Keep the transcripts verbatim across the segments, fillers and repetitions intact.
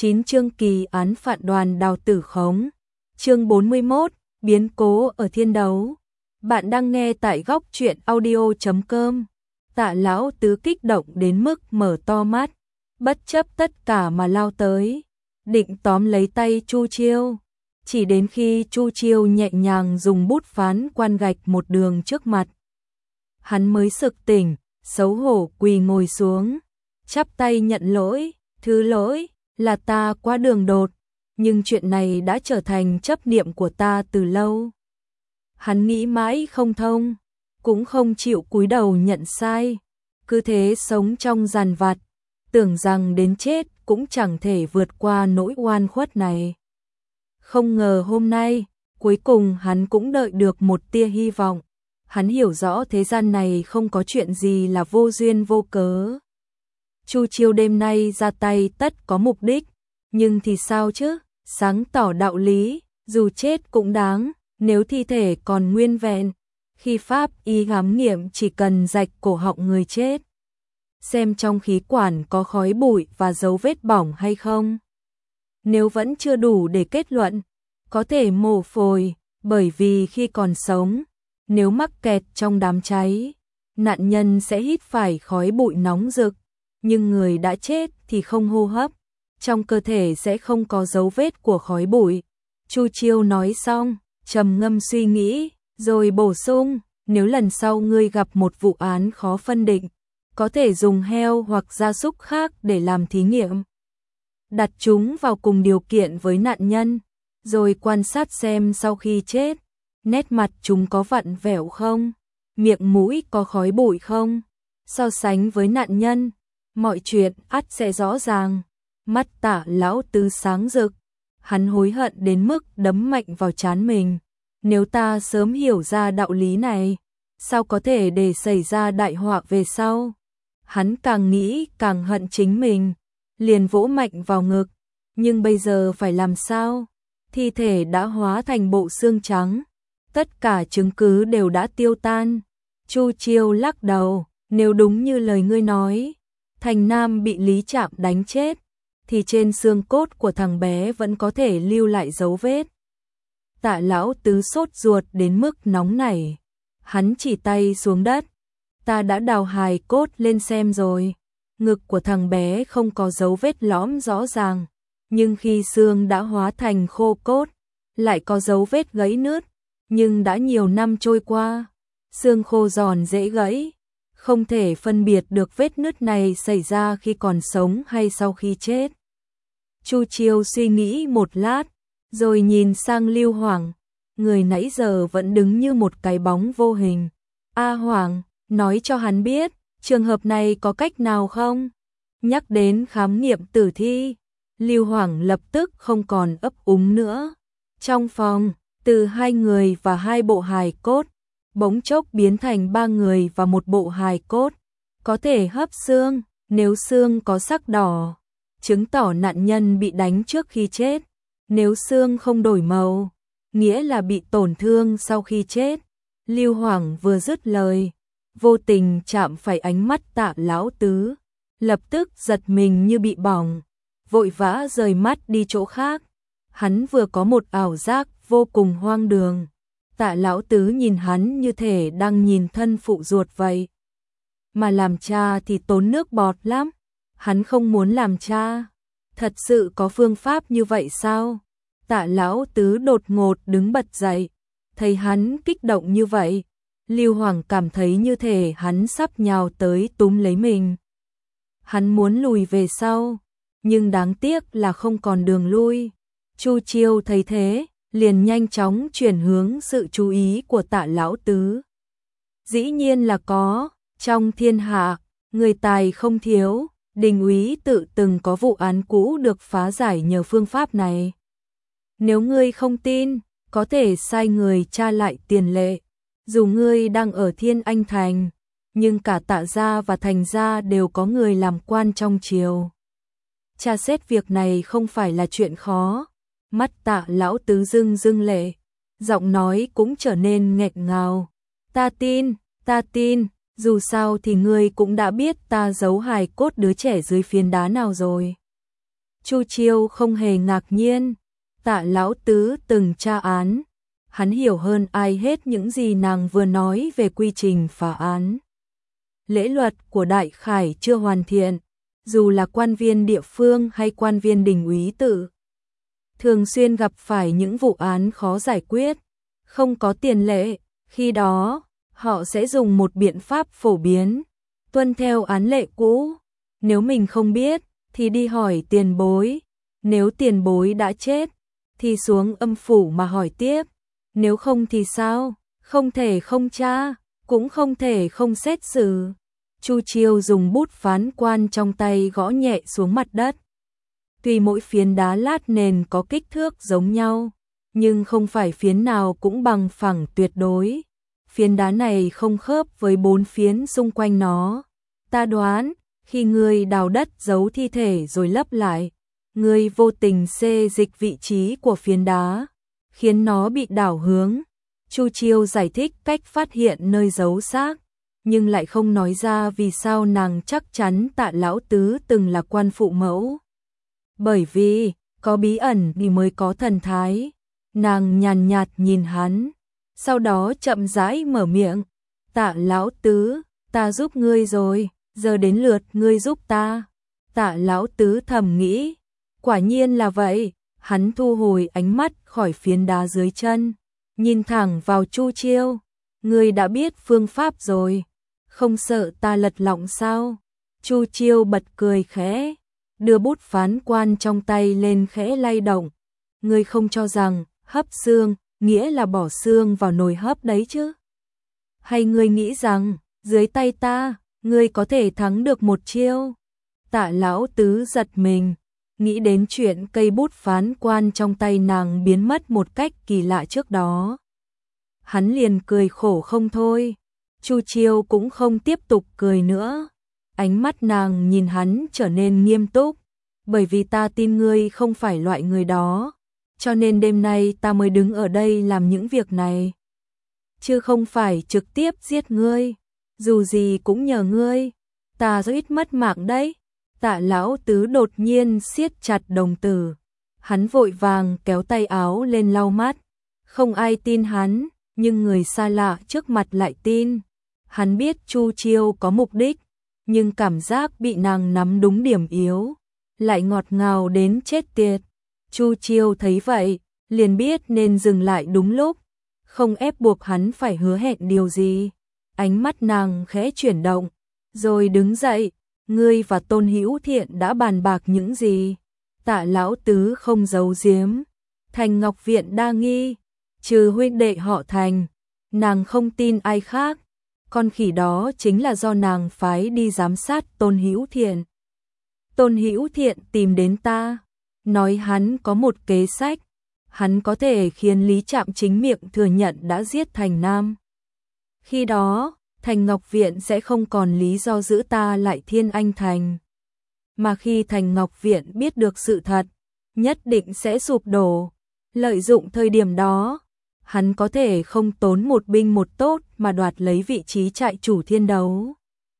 chín chương kỳ án phạt đoàn đào tử khống. Chương bốn mươi mốt, biến cố ở thiên đấu. Bạn đang nghe tại góc truyện audio chấm com. Tạ lão tứ kích động đến mức mở to mắt, bất chấp tất cả mà lao tới, định tóm lấy tay Chu Chiêu. Chỉ đến khi Chu Chiêu nhẹ nhàng dùng bút phán quan gạch một đường trước mặt, hắn mới sực tỉnh, xấu hổ quỳ ngồi xuống, chắp tay nhận lỗi, thứ lỗi, là ta quá đường đột, nhưng chuyện này đã trở thành chấp niệm của ta từ lâu. Hắn nghĩ mãi không thông, cũng không chịu cúi đầu nhận sai, cứ thế sống trong giàn vặt, tưởng rằng đến chết cũng chẳng thể vượt qua nỗi oan khuất này. Không ngờ hôm nay, cuối cùng hắn cũng đợi được một tia hy vọng. Hắn hiểu rõ thế gian này không có chuyện gì là vô duyên vô cớ. Chu Chiêu đêm nay ra tay tất có mục đích, nhưng thì sao chứ, sáng tỏ đạo lý, dù chết cũng đáng, nếu thi thể còn nguyên vẹn, khi pháp y khám nghiệm chỉ cần rạch cổ họng người chết, xem trong khí quản có khói bụi và dấu vết bỏng hay không. Nếu vẫn chưa đủ để kết luận, có thể mổ phổi, bởi vì khi còn sống, nếu mắc kẹt trong đám cháy, nạn nhân sẽ hít phải khói bụi nóng rực, nhưng người đã chết thì không hô hấp, trong cơ thể sẽ không có dấu vết của khói bụi. Chu Chiêu nói xong, trầm ngâm suy nghĩ, rồi bổ sung, nếu lần sau ngươi gặp một vụ án khó phân định, có thể dùng heo hoặc gia súc khác để làm thí nghiệm. Đặt chúng vào cùng điều kiện với nạn nhân, rồi quan sát xem sau khi chết, nét mặt chúng có vặn vẹo không, miệng mũi có khói bụi không, so sánh với nạn nhân, mọi chuyện ắt sẽ rõ ràng. Mắt Tạ lão tứ sáng rực, hắn hối hận đến mức đấm mạnh vào trán mình. Nếu ta sớm hiểu ra đạo lý này, sao có thể để xảy ra đại họa về sau? Hắn càng nghĩ càng hận chính mình, liền vỗ mạnh vào ngực. Nhưng bây giờ phải làm sao? Thi thể đã hóa thành bộ xương trắng, tất cả chứng cứ đều đã tiêu tan. Chu Chiêu lắc đầu, nếu đúng như lời ngươi nói, Thành Nam bị Lý Trạm đánh chết, thì trên xương cốt của thằng bé vẫn có thể lưu lại dấu vết. Tạ lão tứ sốt ruột đến mức nóng nảy, hắn chỉ tay xuống đất, ta đã đào hài cốt lên xem rồi, ngực của thằng bé không có dấu vết lõm rõ ràng, nhưng khi xương đã hóa thành khô cốt, lại có dấu vết gãy nứt, nhưng đã nhiều năm trôi qua, xương khô giòn dễ gãy, không thể phân biệt được vết nứt này xảy ra khi còn sống hay sau khi chết. Chu Chiêu suy nghĩ một lát, rồi nhìn sang Lưu Hoàng, người nãy giờ vẫn đứng như một cái bóng vô hình. A Hoàng, nói cho hắn biết, trường hợp này có cách nào không? Nhắc đến khám nghiệm tử thi, Lưu Hoàng lập tức không còn ấp úng nữa. Trong phòng, từ hai người và hai bộ hài cốt, bỗng chốc biến thành ba người và một bộ hài cốt, có thể hấp xương, nếu xương có sắc đỏ, chứng tỏ nạn nhân bị đánh trước khi chết, nếu xương không đổi màu, nghĩa là bị tổn thương sau khi chết. Lưu Hoàng vừa dứt lời, vô tình chạm phải ánh mắt Tạ lão tứ, lập tức giật mình như bị bỏng, vội vã rời mắt đi chỗ khác. Hắn vừa có một ảo giác vô cùng hoang đường. Tạ lão tứ nhìn hắn như thể đang nhìn thân phụ ruột vậy. Mà làm cha thì tốn nước bọt lắm. Hắn không muốn làm cha. Thật sự có phương pháp như vậy sao? Tạ lão tứ đột ngột đứng bật dậy. Thấy hắn kích động như vậy, Lưu Hoàng cảm thấy như thể hắn sắp nhào tới túm lấy mình. Hắn muốn lùi về sau, nhưng đáng tiếc là không còn đường lui. Chu Chiêu thấy thế, liền nhanh chóng chuyển hướng sự chú ý của Tạ lão tứ. Dĩ nhiên là có, trong thiên hạ, người tài không thiếu, Đình úy tự từng có vụ án cũ được phá giải nhờ phương pháp này. Nếu ngươi không tin, có thể sai người tra lại tiền lệ. Dù ngươi đang ở Thiên Anh Thành, nhưng cả Tạ gia và Thành gia đều có người làm quan trong triều. Tra xét việc này không phải là chuyện khó. Mắt Tạ lão tứ rưng rưng lệ, giọng nói cũng trở nên nghẹn ngào. Ta tin, ta tin, dù sao thì ngươi cũng đã biết ta giấu hài cốt đứa trẻ dưới phiến đá nào rồi. Chu Chiêu không hề ngạc nhiên, Tạ lão tứ từng tra án, hắn hiểu hơn ai hết những gì nàng vừa nói về quy trình phá án. Lễ luật của Đại Khải chưa hoàn thiện, dù là quan viên địa phương hay quan viên đình úy tự, thường xuyên gặp phải những vụ án khó giải quyết, không có tiền lệ, khi đó, họ sẽ dùng một biện pháp phổ biến, tuân theo án lệ cũ, nếu mình không biết, thì đi hỏi tiền bối, nếu tiền bối đã chết, thì xuống âm phủ mà hỏi tiếp, nếu không thì sao, không thể không tra, cũng không thể không xét xử. Chu Chiêu dùng bút phán quan trong tay gõ nhẹ xuống mặt đất. Tuy mỗi phiến đá lát nền có kích thước giống nhau, nhưng không phải phiến nào cũng bằng phẳng tuyệt đối. Phiến đá này không khớp với bốn phiến xung quanh nó. Ta đoán, khi ngươi đào đất giấu thi thể rồi lấp lại, ngươi vô tình xê dịch vị trí của phiến đá, khiến nó bị đảo hướng. Chu Chiêu giải thích cách phát hiện nơi giấu xác, nhưng lại không nói ra vì sao nàng chắc chắn Tạ lão tứ từng là quan phụ mẫu. Bởi vì, có bí ẩn thì mới có thần thái. Nàng nhàn nhạt nhìn hắn, sau đó chậm rãi mở miệng, Tạ lão tứ, ta giúp ngươi rồi, giờ đến lượt ngươi giúp ta. Tạ lão tứ thầm nghĩ, quả nhiên là vậy, hắn thu hồi ánh mắt khỏi phiến đá dưới chân, nhìn thẳng vào Chu Chiêu, ngươi đã biết phương pháp rồi, không sợ ta lật lọng sao? Chu Chiêu bật cười khẽ, đưa bút phán quan trong tay lên khẽ lay động, ngươi không cho rằng hấp xương nghĩa là bỏ xương vào nồi hấp đấy chứ? Hay ngươi nghĩ rằng dưới tay ta, ngươi có thể thắng được một chiêu? Tạ lão tứ giật mình, nghĩ đến chuyện cây bút phán quan trong tay nàng biến mất một cách kỳ lạ trước đó. Hắn liền cười khổ không thôi. Chu Chiêu cũng không tiếp tục cười nữa. Ánh mắt nàng nhìn hắn trở nên nghiêm túc. Bởi vì ta tin ngươi không phải loại người đó, cho nên đêm nay ta mới đứng ở đây làm những việc này, chứ không phải trực tiếp giết ngươi. Dù gì cũng nhờ ngươi, ta rất ít mất mạng đấy. Tạ lão tứ đột nhiên siết chặt đồng tử. Hắn vội vàng kéo tay áo lên lau mắt. Không ai tin hắn, nhưng người xa lạ trước mặt lại tin. Hắn biết Chu Chiêu có mục đích, nhưng cảm giác bị nàng nắm đúng điểm yếu, lại ngọt ngào đến chết tiệt. Chu Chiêu thấy vậy, liền biết nên dừng lại đúng lúc, không ép buộc hắn phải hứa hẹn điều gì. Ánh mắt nàng khẽ chuyển động, rồi đứng dậy, ngươi và Tôn Hữu Thiện đã bàn bạc những gì? Tạ lão tứ không giấu giếm, Thành Ngọc Viện đa nghi, trừ huynh đệ họ Thành, nàng không tin ai khác. Con khỉ đó chính là do nàng phái đi giám sát Tôn Hữu Thiện. Tôn Hữu Thiện tìm đến ta, nói hắn có một kế sách, hắn có thể khiến Lý Trạm chính miệng thừa nhận đã giết Thành Nam. Khi đó, Thành Ngọc Viện sẽ không còn lý do giữ ta lại Thiên Anh Thành. Mà khi Thành Ngọc Viện biết được sự thật, nhất định sẽ sụp đổ. Lợi dụng thời điểm đó, hắn có thể không tốn một binh một tốt mà đoạt lấy vị trí trại chủ thiên đấu.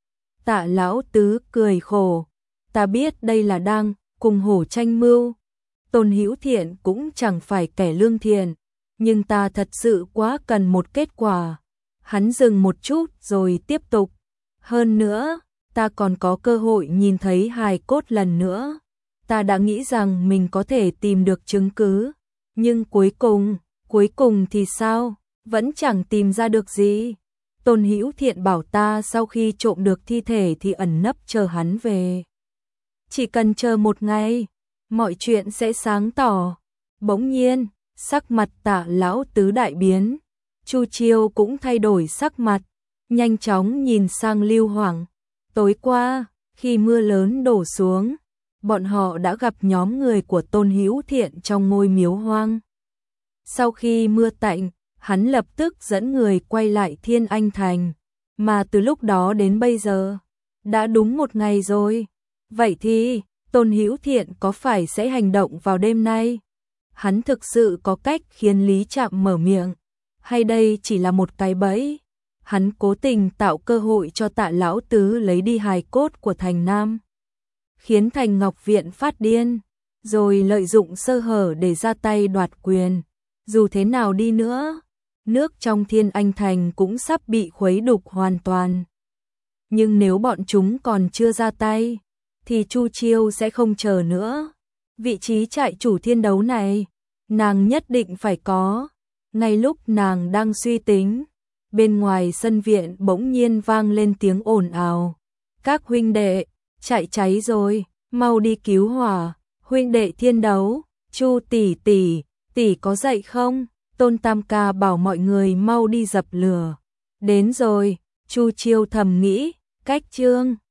Tạ lão tứ cười khổ, ta biết đây là đang cùng hổ tranh mưu. Tôn Hữu Thiện cũng chẳng phải kẻ lương thiện, nhưng ta thật sự quá cần một kết quả. Hắn dừng một chút rồi tiếp tục. Hơn nữa, ta còn có cơ hội nhìn thấy hài cốt lần nữa. Ta đã nghĩ rằng mình có thể tìm được chứng cứ, nhưng cuối cùng, cuối cùng thì sao? Vẫn chẳng tìm ra được gì. Tôn Hữu Thiện bảo ta sau khi trộm được thi thể thì ẩn nấp chờ hắn về. Chỉ cần chờ một ngày, mọi chuyện sẽ sáng tỏ. Bỗng nhiên, sắc mặt Tạ lão tứ đại biến. Chu Chiêu cũng thay đổi sắc mặt, nhanh chóng nhìn sang Lưu Hoàng. Tối qua, khi mưa lớn đổ xuống, bọn họ đã gặp nhóm người của Tôn Hữu Thiện trong ngôi miếu hoang. Sau khi mưa tạnh, hắn lập tức dẫn người quay lại Thiên Anh Thành, mà từ lúc đó đến bây giờ, đã đúng một ngày rồi. Vậy thì, Tôn Hữu Thiện có phải sẽ hành động vào đêm nay? Hắn thực sự có cách khiến Lý Trạm mở miệng, hay đây chỉ là một cái bẫy? Hắn cố tình tạo cơ hội cho Tạ lão tứ lấy đi hài cốt của Thành Nam, khiến Thành Ngọc Viện phát điên. rồi lợi dụng sơ hở để ra tay đoạt quyền. Dù thế nào đi nữa, nước trong Thiên Anh Thành cũng sắp bị khuấy đục hoàn toàn. Nhưng nếu bọn chúng còn chưa ra tay, thì Chu Chiêu sẽ không chờ nữa. Vị trí trại chủ thiên đấu này, nàng nhất định phải có. Ngay lúc nàng đang suy tính, bên ngoài sân viện bỗng nhiên vang lên tiếng ồn ào. Các huynh đệ, chạy cháy rồi, mau đi cứu hỏa. Huynh đệ thiên đấu, Chu tỷ tỷ, tỷ có dậy không? Tôn Tam Ca bảo mọi người mau đi dập lửa. Đến rồi, Chu Chiêu thầm nghĩ, cách Trương